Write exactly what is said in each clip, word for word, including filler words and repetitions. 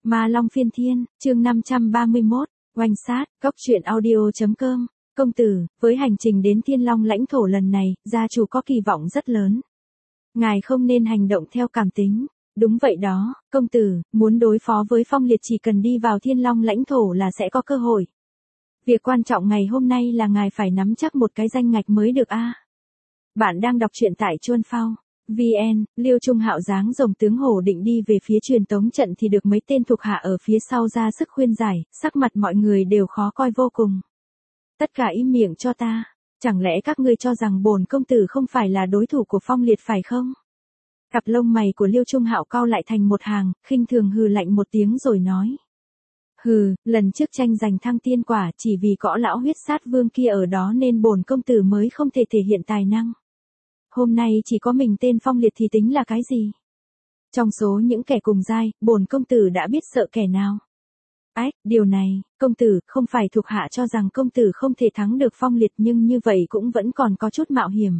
Ma Long Phiên Thiên, chương năm trăm ba mươi mốt, oanh sát, góc truyện audio.com, công tử, với hành trình đến Thiên Long lãnh thổ lần này, gia chủ có kỳ vọng rất lớn. Ngài không nên hành động theo cảm tính. Đúng vậy đó, công tử, muốn đối phó với Phong Liệt chỉ cần đi vào Thiên Long lãnh thổ là sẽ có cơ hội. Việc quan trọng ngày hôm nay là ngài phải nắm chắc một cái danh ngạch mới được a. Bạn đang đọc truyện tại Chuan Phao. vê en, Liêu Trung Hạo dáng rồng tướng hổ định đi về phía truyền tống trận thì được mấy tên thuộc hạ ở phía sau ra sức khuyên giải, sắc mặt mọi người đều khó coi vô cùng. Tất cả im miệng cho ta, chẳng lẽ các ngươi cho rằng bổn công tử không phải là đối thủ của Phong Liệt phải không? Cặp lông mày của Liêu Trung Hạo cau lại thành một hàng, khinh thường hừ lạnh một tiếng rồi nói. Hừ, lần trước tranh giành thăng tiên quả chỉ vì cõ lão huyết sát vương kia ở đó nên bổn công tử mới không thể thể hiện tài năng. Hôm nay chỉ có mình tên Phong Liệt thì tính là cái gì? Trong số những kẻ cùng giai, bổn công tử đã biết sợ kẻ nào. Ách, điều này, công tử, không phải thuộc hạ cho rằng công tử không thể thắng được Phong Liệt nhưng như vậy cũng vẫn còn có chút mạo hiểm.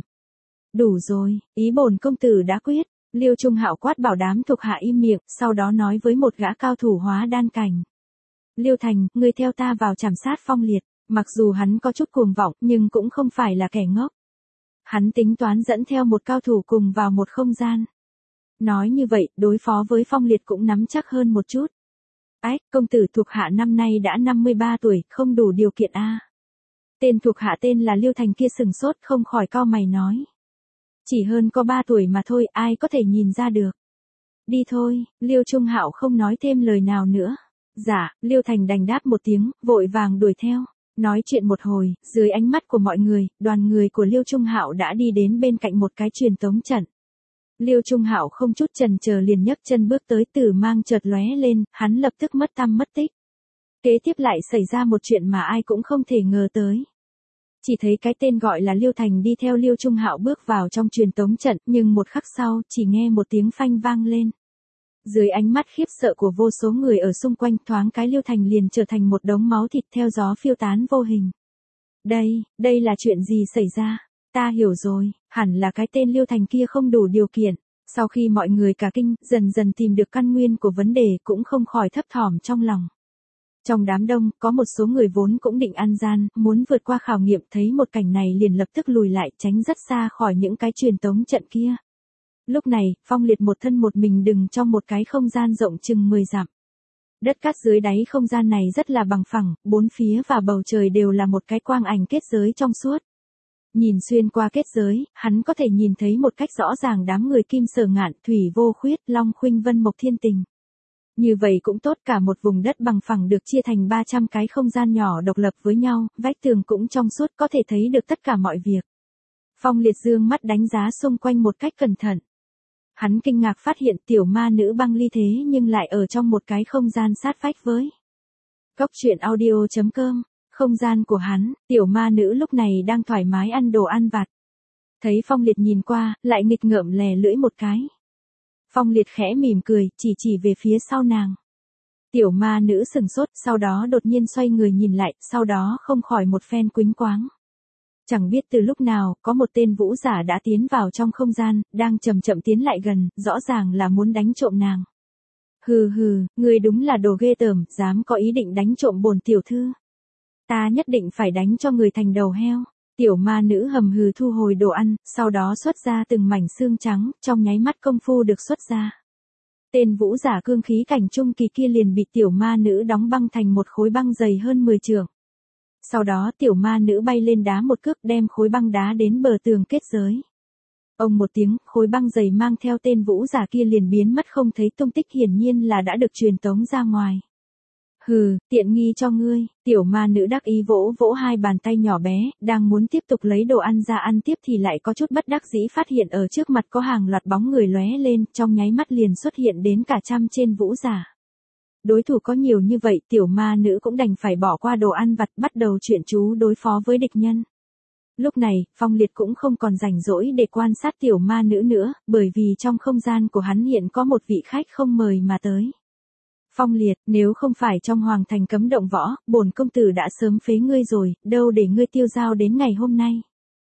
Đủ rồi, ý bổn công tử đã quyết. Liêu Trung Hạo quát bảo đám thuộc hạ im miệng, sau đó nói với một gã cao thủ hóa đan cảnh. Liêu Thành, ngươi theo ta vào trảm sát Phong Liệt, mặc dù hắn có chút cuồng vọng nhưng cũng không phải là kẻ ngốc. Hắn tính toán dẫn theo một cao thủ cùng vào một không gian. Nói như vậy, đối phó với Phong Liệt cũng nắm chắc hơn một chút. Ách, công tử thuộc hạ năm nay đã năm mươi ba tuổi, không đủ điều kiện a. À. Tên thuộc hạ tên là Liêu Thành kia sừng sốt không khỏi cau mày nói. Chỉ hơn có ba tuổi mà thôi, ai có thể nhìn ra được. Đi thôi, Liêu Trung Hạo không nói thêm lời nào nữa. Dạ, Liêu Thành đành đáp một tiếng, vội vàng đuổi theo. Nói chuyện một hồi, dưới ánh mắt của mọi người, đoàn người của Liêu Trung Hạo đã đi đến bên cạnh một cái truyền tống trận. Liêu Trung Hạo không chút chần chờ liền nhấc chân bước tới, tử mang chợt lóe lên, hắn lập tức mất tăm mất tích. Kế tiếp lại xảy ra một chuyện mà ai cũng không thể ngờ tới. Chỉ thấy cái tên gọi là Liêu Thành đi theo Liêu Trung Hạo bước vào trong truyền tống trận, nhưng một khắc sau, chỉ nghe một tiếng phanh vang lên. Dưới ánh mắt khiếp sợ của vô số người ở xung quanh, thoáng cái Liêu Thành liền trở thành một đống máu thịt theo gió phiêu tán vô hình. Đây, đây là chuyện gì xảy ra? Ta hiểu rồi, hẳn là cái tên Liêu Thành kia không đủ điều kiện. Sau khi mọi người cả kinh, dần dần tìm được căn nguyên của vấn đề cũng không khỏi thấp thỏm trong lòng. Trong đám đông, có một số người vốn cũng định ăn gian, muốn vượt qua khảo nghiệm, thấy một cảnh này liền lập tức lùi lại tránh rất xa khỏi những cái truyền tống trận kia. Lúc này, Phong Liệt một thân một mình đứng trong một cái không gian rộng chừng mười dặm. Đất cát dưới đáy không gian này rất là bằng phẳng, bốn phía và bầu trời đều là một cái quang ảnh kết giới trong suốt. Nhìn xuyên qua kết giới, hắn có thể nhìn thấy một cách rõ ràng đám người Kim Sở Ngạn, Thủy Vô Khuyết, Long Khuynh Vân, Mộc Thiên Tình. Như vậy cũng tốt, cả một vùng đất bằng phẳng được chia thành ba trăm cái không gian nhỏ độc lập với nhau, vách tường cũng trong suốt có thể thấy được tất cả mọi việc. Phong Liệt dương mắt đánh giá xung quanh một cách cẩn thận. Hắn kinh ngạc phát hiện tiểu ma nữ băng ly thế nhưng lại ở trong một cái không gian sát vách với. Góc truyện audio.com, không gian của hắn, tiểu ma nữ lúc này đang thoải mái ăn đồ ăn vặt. Thấy Phong Liệt nhìn qua, lại nghịch ngợm lè lưỡi một cái. Phong Liệt khẽ mỉm cười, chỉ chỉ về phía sau nàng. Tiểu ma nữ sừng sốt, sau đó đột nhiên xoay người nhìn lại, sau đó không khỏi một phen quýnh quáng. Chẳng biết từ lúc nào, có một tên vũ giả đã tiến vào trong không gian, đang chậm chậm tiến lại gần, rõ ràng là muốn đánh trộm nàng. Hừ hừ, ngươi đúng là đồ ghê tởm, dám có ý định đánh trộm bổn tiểu thư. Ta nhất định phải đánh cho người thành đầu heo. Tiểu ma nữ hầm hừ thu hồi đồ ăn, sau đó xuất ra từng mảnh xương trắng, trong nháy mắt công phu được xuất ra. Tên vũ giả cương khí cảnh trung kỳ kia liền bị tiểu ma nữ đóng băng thành một khối băng dày hơn mười trượng. Sau đó tiểu ma nữ bay lên đá một cước đem khối băng đá đến bờ tường kết giới. Ông một tiếng, khối băng dày mang theo tên vũ giả kia liền biến mất không thấy tung tích, hiển nhiên là đã được truyền tống ra ngoài. Hừ, tiện nghi cho ngươi, tiểu ma nữ đắc ý vỗ vỗ hai bàn tay nhỏ bé, đang muốn tiếp tục lấy đồ ăn ra ăn tiếp thì lại có chút bất đắc dĩ phát hiện ở trước mặt có hàng loạt bóng người lóe lên, trong nháy mắt liền xuất hiện đến cả trăm trên vũ giả. Đối thủ có nhiều như vậy, tiểu ma nữ cũng đành phải bỏ qua đồ ăn vặt, bắt đầu chuyện chú đối phó với địch nhân. Lúc này, Phong Liệt cũng không còn rảnh rỗi để quan sát tiểu ma nữ nữa, bởi vì trong không gian của hắn hiện có một vị khách không mời mà tới. Phong Liệt, nếu không phải trong hoàng thành cấm động võ, bổn công tử đã sớm phế ngươi rồi, đâu để ngươi tiêu dao đến ngày hôm nay.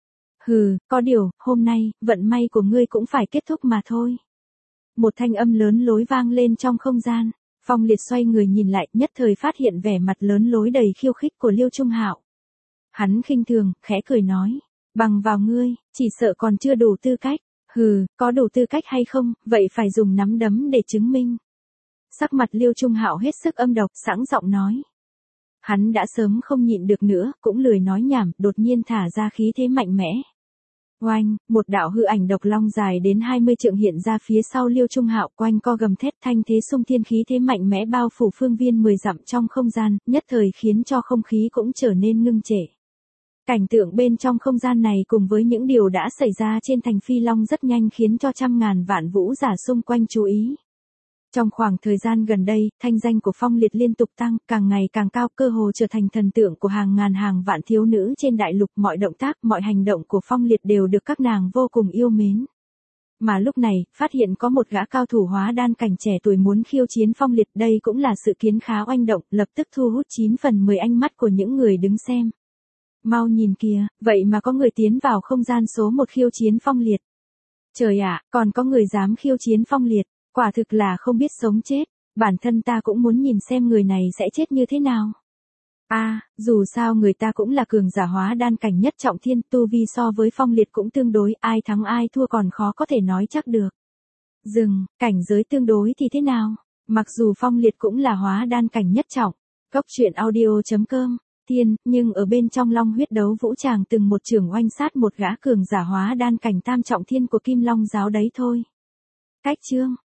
Hừ, có điều, hôm nay, vận may của ngươi cũng phải kết thúc mà thôi. Một thanh âm lớn lối vang lên trong không gian. Phong Liệt xoay người nhìn lại, nhất thời phát hiện vẻ mặt lớn lối đầy khiêu khích của Liêu Trung Hạo. Hắn khinh thường, khẽ cười nói, bằng vào ngươi, chỉ sợ còn chưa đủ tư cách. Hừ, có đủ tư cách hay không, vậy phải dùng nắm đấm để chứng minh. Sắc mặt Liêu Trung Hạo hết sức âm độc, sẵn giọng nói. Hắn đã sớm không nhịn được nữa, cũng lười nói nhảm, đột nhiên thả ra khí thế mạnh mẽ. Oanh, một đạo hư ảnh độc long dài đến hai mươi trượng hiện ra phía sau Liêu Trung Hạo, quanh co gầm thét, thanh thế xung thiên, khí thế mạnh mẽ bao phủ phương viên mười dặm trong không gian, nhất thời khiến cho không khí cũng trở nên ngưng trệ. Cảnh tượng bên trong không gian này cùng với những điều đã xảy ra trên thành Phi Long rất nhanh khiến cho trăm ngàn vạn vũ giả xung quanh chú ý. Trong khoảng thời gian gần đây, thanh danh của Phong Liệt liên tục tăng, càng ngày càng cao, cơ hồ trở thành thần tượng của hàng ngàn hàng vạn thiếu nữ trên đại lục. Mọi động tác, mọi hành động của Phong Liệt đều được các nàng vô cùng yêu mến. Mà lúc này, phát hiện có một gã cao thủ hóa đan cảnh trẻ tuổi muốn khiêu chiến Phong Liệt, đây cũng là sự kiến khá oanh động, lập tức thu hút chín phần mười ánh mắt của những người đứng xem. Mau nhìn kìa, vậy mà có người tiến vào không gian số một khiêu chiến Phong Liệt. Trời ạ, còn có người dám khiêu chiến Phong Liệt, quả thực là không biết sống chết, bản thân ta cũng muốn nhìn xem người này sẽ chết như thế nào. A, à, dù sao người ta cũng là cường giả hóa đan cảnh nhất trọng thiên, tu vi so với Phong Liệt cũng tương đối, ai thắng ai thua còn khó có thể nói chắc được. Dừng, cảnh giới tương đối thì thế nào? Mặc dù Phong Liệt cũng là hóa đan cảnh nhất trọng. Cốc truyện audio chấm com Thiên, nhưng ở bên trong Long huyết đấu vũ tràng từng một trường oanh sát một gã cường giả hóa đan cảnh tam trọng thiên của Kim Long giáo đấy thôi. Cách chương